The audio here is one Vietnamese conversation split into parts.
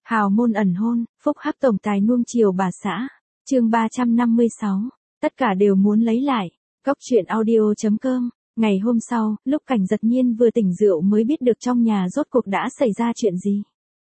Hào môn ẩn hôn, phúc hắc tổng tài nuông chiều bà xã. Chương 356. Tất cả đều muốn lấy lại. Góc truyện audio.com. Ngày hôm sau, lúc Cảnh Giật Nhiên vừa tỉnh rượu mới biết được trong nhà rốt cuộc đã xảy ra chuyện gì.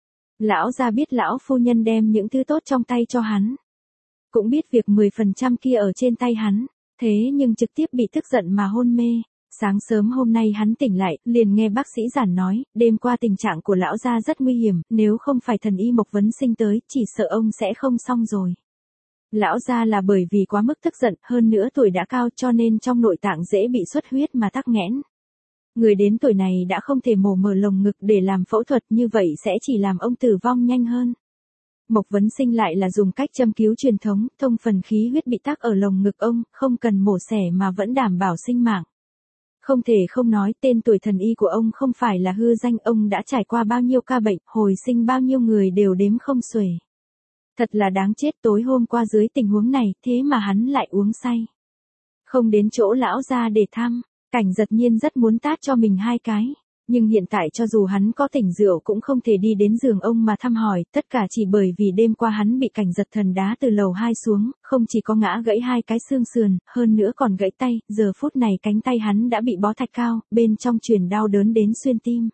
Lão gia biết lão phu nhân đem những thứ tốt trong tay cho hắn. Cũng biết việc 10% kia ở trên tay hắn, thế nhưng trực tiếp bị tức giận mà hôn mê. Sáng sớm hôm nay hắn tỉnh lại, liền nghe bác sĩ giản nói, đêm qua tình trạng của lão gia rất nguy hiểm, nếu không phải thần y Mộc Vấn Sinh tới, chỉ sợ ông sẽ không xong rồi. Lão gia là bởi vì quá mức tức giận, hơn nữa tuổi đã cao cho nên trong nội tạng dễ bị xuất huyết mà tắc nghẽn. Người đến tuổi này đã không thể mổ mở lồng ngực để làm phẫu thuật, như vậy sẽ chỉ làm ông tử vong nhanh hơn. Mộc Vấn Sinh lại là dùng cách châm cứu truyền thống, thông phần khí huyết bị tắc ở lồng ngực ông, không cần mổ xẻ mà vẫn đảm bảo sinh mạng. Không thể không nói tên tuổi thần y của ông không phải là hư danh, ông đã trải qua bao nhiêu ca bệnh, hồi sinh bao nhiêu người đều đếm không xuể. Thật là đáng chết, tối hôm qua dưới tình huống này, thế mà hắn lại uống say. Không đến chỗ lão gia để thăm, Cảnh Giật Nhiên rất muốn tát cho mình hai cái. Nhưng hiện tại cho dù hắn có tỉnh rượu cũng không thể đi đến giường ông mà thăm hỏi, tất cả chỉ bởi vì đêm qua hắn bị Cảnh Giật Thần đá từ lầu 2 xuống, không chỉ có ngã gãy hai cái xương sườn, hơn nữa còn gãy tay, giờ phút này cánh tay hắn đã bị bó thạch cao, bên trong truyền đau đớn đến xuyên tim.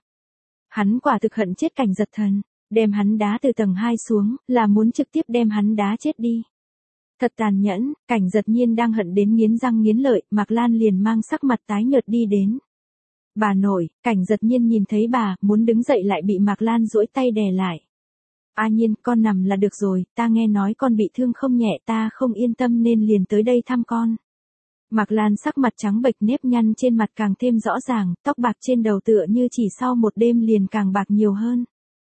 Hắn quả thực hận chết Cảnh Giật Thần, đem hắn đá từ tầng 2 xuống, là muốn trực tiếp đem hắn đá chết đi. Thật tàn nhẫn, Cảnh Giật Nhiên đang hận đến nghiến răng nghiến lợi, Mạc Lan liền mang sắc mặt tái nhợt đi đến. Bà nội, Cảnh Giật Nhiên nhìn thấy bà, muốn đứng dậy lại bị Mạc Lan duỗi tay đè lại. A Nhiên, con nằm là được rồi, ta nghe nói con bị thương không nhẹ, ta không yên tâm nên liền tới đây thăm con. Mạc Lan sắc mặt trắng bệch, nếp nhăn trên mặt càng thêm rõ ràng, tóc bạc trên đầu tựa như chỉ sau một đêm liền càng bạc nhiều hơn.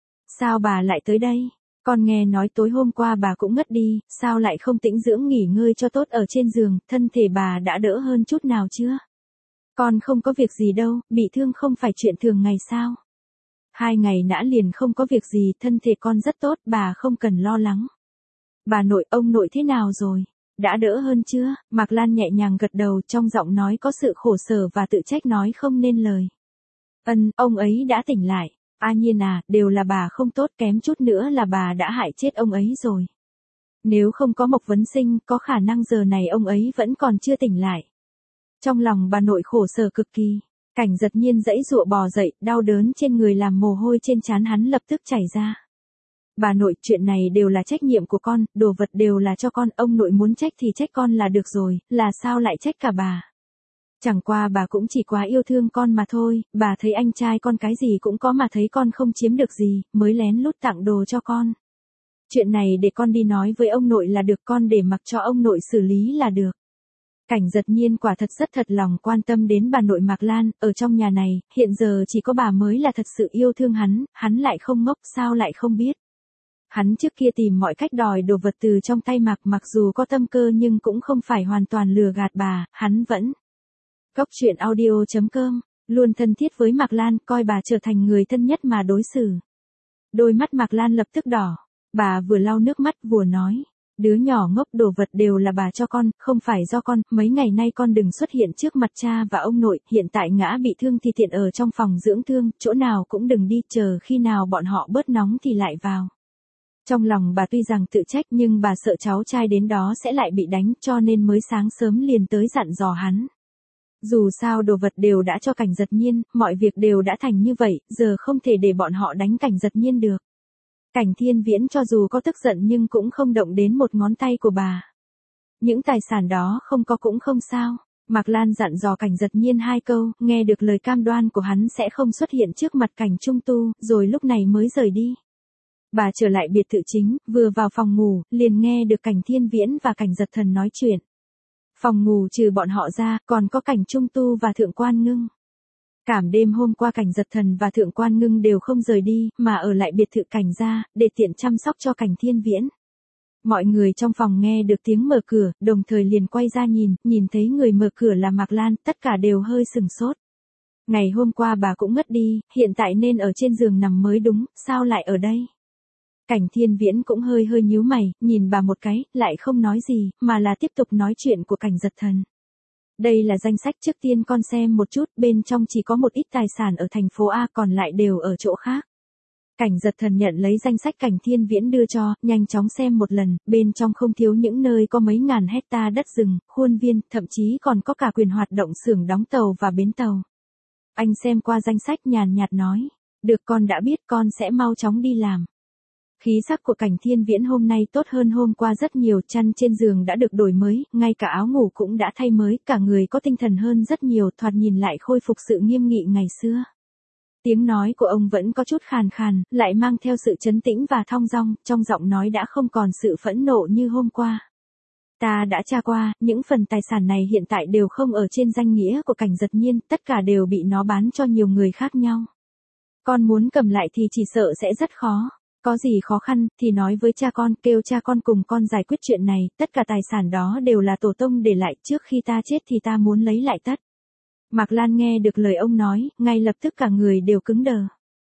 Sao bà lại tới đây? Con nghe nói tối hôm qua bà cũng ngất đi, sao lại không tĩnh dưỡng nghỉ ngơi cho tốt ở trên giường, thân thể bà đã đỡ hơn chút nào chưa? Con không có việc gì đâu, bị thương không phải chuyện thường ngày sao? 2 ngày đã liền không có việc gì, thân thể con rất tốt, bà không cần lo lắng. Bà nội, ông nội thế nào rồi? Đã đỡ hơn chưa? Mạc Lan nhẹ nhàng gật đầu, trong giọng nói có sự khổ sở và tự trách nói không nên lời. Ông ấy đã tỉnh lại. A Nhiên à, đều là bà không tốt, kém chút nữa là bà đã hại chết ông ấy rồi. Nếu không có Mộc Vấn Sinh, có khả năng giờ này ông ấy vẫn còn chưa tỉnh lại. Trong lòng bà nội khổ sở cực kỳ, Cảnh Giật Nhiên giãy giụa bò dậy, đau đớn trên người làm mồ hôi trên trán hắn lập tức chảy ra. Bà nội, chuyện này đều là trách nhiệm của con, đồ vật đều là cho con, ông nội muốn trách thì trách con là được rồi, là sao lại trách cả bà? Chẳng qua bà cũng chỉ quá yêu thương con mà thôi, bà thấy anh trai con cái gì cũng có mà thấy con không chiếm được gì, mới lén lút tặng đồ cho con. Chuyện này để con đi nói với ông nội là được, con để mặc cho ông nội xử lý là được. Cảnh Giật Nhiên quả thật rất thật lòng quan tâm đến bà nội Mạc Lan, ở trong nhà này, hiện giờ chỉ có bà mới là thật sự yêu thương hắn lại không ngốc, sao lại không biết. Hắn trước kia tìm mọi cách đòi đồ vật từ trong tay mặc dù có tâm cơ nhưng cũng không phải hoàn toàn lừa gạt bà, hắn vẫn. Góc truyện audio.com, luôn thân thiết với Mạc Lan, coi bà trở thành người thân nhất mà đối xử. Đôi mắt Mạc Lan lập tức đỏ, bà vừa lau nước mắt vừa nói. Đứa nhỏ ngốc, đồ vật đều là bà cho con, không phải do con, mấy ngày nay con đừng xuất hiện trước mặt cha và ông nội, hiện tại ngã bị thương thì tiện ở trong phòng dưỡng thương, chỗ nào cũng đừng đi, chờ khi nào bọn họ bớt nóng thì lại vào. Trong lòng bà tuy rằng tự trách nhưng bà sợ cháu trai đến đó sẽ lại bị đánh cho nên mới sáng sớm liền tới dặn dò hắn. Dù sao đồ vật đều đã cho Cảnh Giật Nhiên, mọi việc đều đã thành như vậy, giờ không thể để bọn họ đánh Cảnh Giật Nhiên được. Cảnh Thiên Viễn cho dù có tức giận nhưng cũng không động đến một ngón tay của bà. Những tài sản đó không có cũng không sao. Mạc Lan dặn dò Cảnh Giật Nhiên 2 câu, nghe được lời cam đoan của hắn sẽ không xuất hiện trước mặt Cảnh Trung Tu, rồi lúc này mới rời đi. Bà trở lại biệt thự chính, vừa vào phòng ngủ, liền nghe được Cảnh Thiên Viễn và Cảnh Giật Thần nói chuyện. Phòng ngủ trừ bọn họ ra, còn có Cảnh Trung Tu và Thượng Quan Ngưng. Cảm đêm hôm qua Cảnh Giật Thần và Thượng Quan Ngưng đều không rời đi, mà ở lại biệt thự Cảnh gia, để tiện chăm sóc cho Cảnh Thiên Viễn. Mọi người trong phòng nghe được tiếng mở cửa, đồng thời liền quay ra nhìn thấy người mở cửa là Mạc Lan, tất cả đều hơi sừng sốt. Ngày hôm qua bà cũng ngất đi, hiện tại nên ở trên giường nằm mới đúng, sao lại ở đây? Cảnh Thiên Viễn cũng hơi nhíu mày, nhìn bà một cái, lại không nói gì, mà là tiếp tục nói chuyện của Cảnh Giật Thần. Đây là danh sách, trước tiên con xem một chút, bên trong chỉ có một ít tài sản ở thành phố A, còn lại đều ở chỗ khác. Cảnh Giật Thần nhận lấy danh sách Cảnh Thiên Viễn đưa cho, nhanh chóng xem một lần, bên trong không thiếu những nơi có mấy ngàn hecta đất rừng, khuôn viên, thậm chí còn có cả quyền hoạt động xưởng đóng tàu và bến tàu. Anh xem qua danh sách nhàn nhạt nói, được con đã biết con sẽ mau chóng đi làm. Khí sắc của Cảnh Thiên Viễn hôm nay tốt hơn hôm qua rất nhiều, chăn trên giường đã được đổi mới, ngay cả áo ngủ cũng đã thay mới, cả người có tinh thần hơn rất nhiều, thoạt nhìn lại khôi phục sự nghiêm nghị ngày xưa. Tiếng nói của ông vẫn có chút khàn khàn, lại mang theo sự trấn tĩnh và thong dong, trong giọng nói đã không còn sự phẫn nộ như hôm qua. Ta đã tra qua, những phần tài sản này hiện tại đều không ở trên danh nghĩa của Cảnh Giật Nhiên, tất cả đều bị nó bán cho nhiều người khác nhau. Con muốn cầm lại thì chỉ sợ sẽ rất khó. Có gì khó khăn thì nói với cha con, kêu cha con cùng con giải quyết chuyện này, tất cả tài sản đó đều là tổ tông để lại, trước khi ta chết thì ta muốn lấy lại tất. Mạc Lan nghe được lời ông nói, ngay lập tức cả người đều cứng đờ.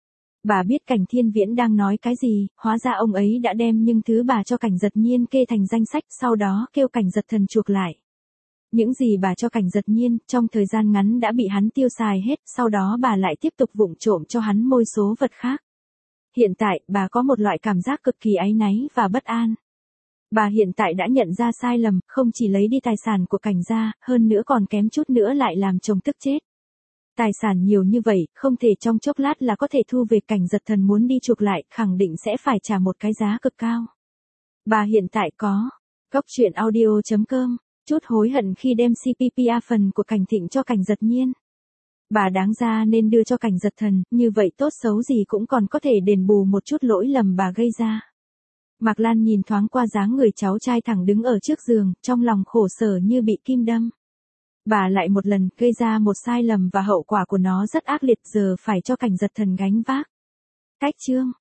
Bà biết Cảnh Thiên Viễn đang nói cái gì, hóa ra ông ấy đã đem những thứ bà cho Cảnh Giật Nhiên kê thành danh sách, sau đó kêu Cảnh Giật Thần chuộc lại. Những gì bà cho Cảnh Giật Nhiên, trong thời gian ngắn đã bị hắn tiêu xài hết, sau đó bà lại tiếp tục vụng trộm cho hắn môi số vật khác. Hiện tại, bà có một loại cảm giác cực kỳ áy náy và bất an. Bà hiện tại đã nhận ra sai lầm, không chỉ lấy đi tài sản của Cảnh gia, hơn nữa còn kém chút nữa lại làm chồng tức chết. Tài sản nhiều như vậy, không thể trong chốc lát là có thể thu về. Cảnh Giật Thần muốn đi chuộc lại, khẳng định sẽ phải trả một cái giá cực cao. Bà hiện tại có Cốc truyện audio.com, chút hối hận khi đem CPPA phần của Cảnh Thịnh cho Cảnh Giật Nhiên. Bà đáng ra nên đưa cho Cảnh Giật Thần, như vậy tốt xấu gì cũng còn có thể đền bù một chút lỗi lầm bà gây ra. Mạc Lan nhìn thoáng qua dáng người cháu trai thẳng đứng ở trước giường, trong lòng khổ sở như bị kim đâm. Bà lại một lần gây ra một sai lầm và hậu quả của nó rất ác liệt, giờ phải cho Cảnh Giật Thần gánh vác. Cách chương